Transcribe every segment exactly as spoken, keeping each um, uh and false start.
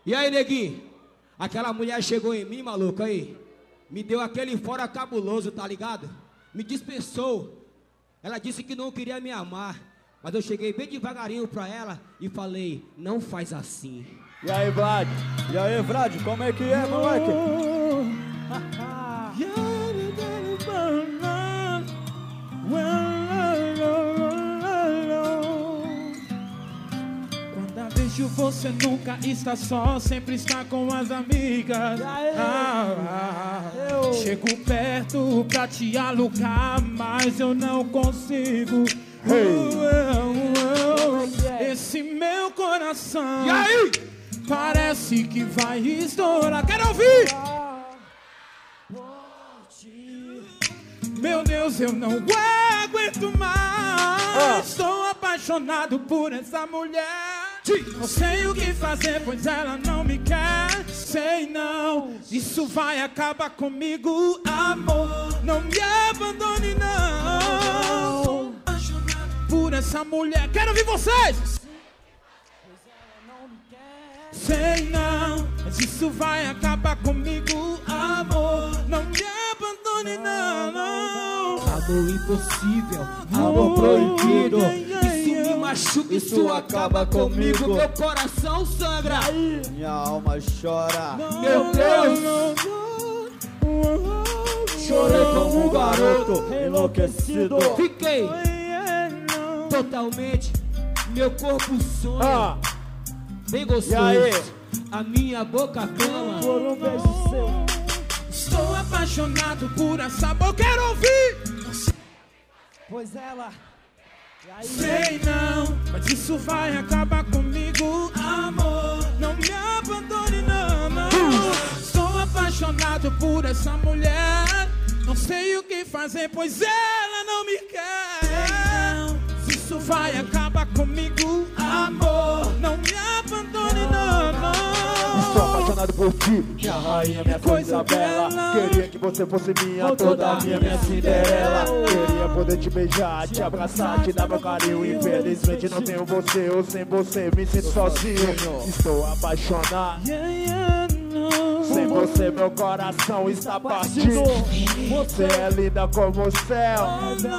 E aí, neguinho? Aquela mulher chegou em mim, maluco, aí. Me deu aquele fora cabuloso, tá ligado? Me dispensou. Ela disse que não queria me amar. Mas eu cheguei bem devagarinho pra ela e falei, não faz assim. E aí, Vlad? E aí, Vlad? Como é que é, moleque? Quando vejo você nunca está só, sempre está com as amigas. Ah, ah, chego perto pra te alugar, mas eu não consigo. Hey. Uh, uh, uh, esse meu coração, e aí? Parece que vai estourar. Quero ouvir! Meu Deus, eu não aguento mais. Estou apaixonado por essa mulher. Não sei o que fazer, pois ela não me quer. Sei não, isso vai acabar comigo. Amor, não me abandone não. Por essa mulher, quero ouvir vocês. Sei não, mas isso vai acabar comigo. Amor, não me abandone não, não. Amor impossível, amor proibido. Isso me machuca, isso, isso acaba comigo. comigo. Meu coração sangra, minha alma chora. Não, meu Deus, não, não, não. Chorei como um garoto enlouquecido. Fiquei totalmente, meu corpo sonha. Ah. Bem gostoso, a minha boca clama por um beijo seu. Estou apaixonado por essa boca, quero ouvir. Pois ela, sei não, mas isso vai acabar comigo. Amor, não me abandone não, não. Estou apaixonado por essa mulher. Não sei o que fazer, pois ela não me quer. Isso vai acabar comigo. Amor, não me abandone não, não. Estou apaixonado por ti, minha rainha, minha coisa bela. Queria que você fosse minha, toda minha, minha Cinderela. Queria poder te beijar, te abraçar, te dar meu carinho. Infelizmente não tenho você, ou sem você me sinto sozinho. Estou apaixonado. Sem você meu coração está partido. Você é linda como o céu.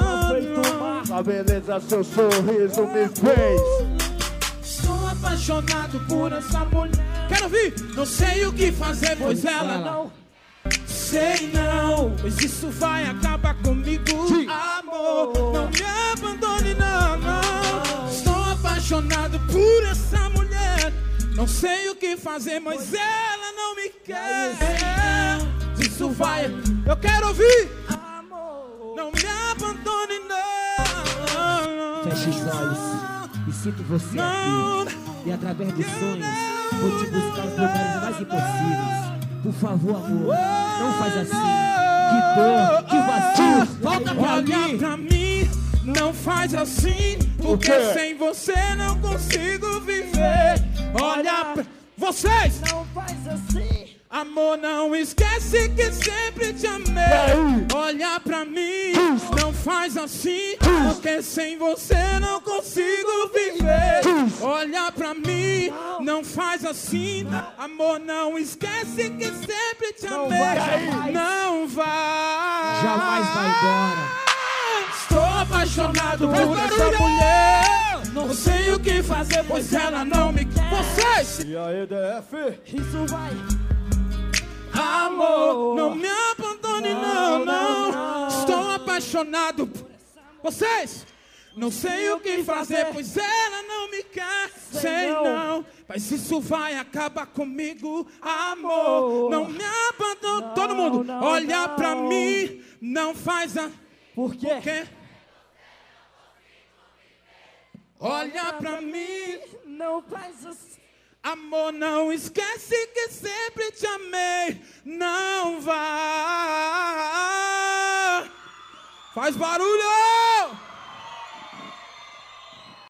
A beleza, seu sorriso me fez. Estou apaixonado por essa mulher. Quero ouvir. Não sei o que fazer, pois ela não. Sei não, pois isso vai acabar comigo. Amor, não me abandone não, não. Estou apaixonado por essa mulher. Não sei o que fazer, mas ela não me quer. Isso vai, eu quero ouvir. Amor, não me abandone não. Feche os olhos e sinto você não, aqui. E através dos sonhos vou te buscar os lugares mais impossíveis. Por favor, amor, não faz assim. Que dor, que vazio. Volta pra Olha mim. pra mim, não faz assim. Porque sem você não consigo viver. Olha pra vocês. não faz assim. Amor, não esquece que sempre te amei. Olha pra mim, não faz assim. Porque sem você não consigo viver. Olha pra mim, não faz assim. Amor, não esquece que sempre te amei. Não vai. Jamais vai embora. Estou apaixonado por essa mulher. Não sei o que fazer, pois ela não me quer. Vocês! E aí, D F? Isso vai. Amor, não me abandone não, não. Estou apaixonado por vocês. Não sei o que fazer, pois ela não me quer. Sei não, mas isso vai acabar comigo. Amor, não me abandone. Todo mundo, olha pra mim. Não faz a... Por quê? Olha pra mim. Não faz assim. Amor, não esquece que sempre te amei. Não vai. Faz barulho!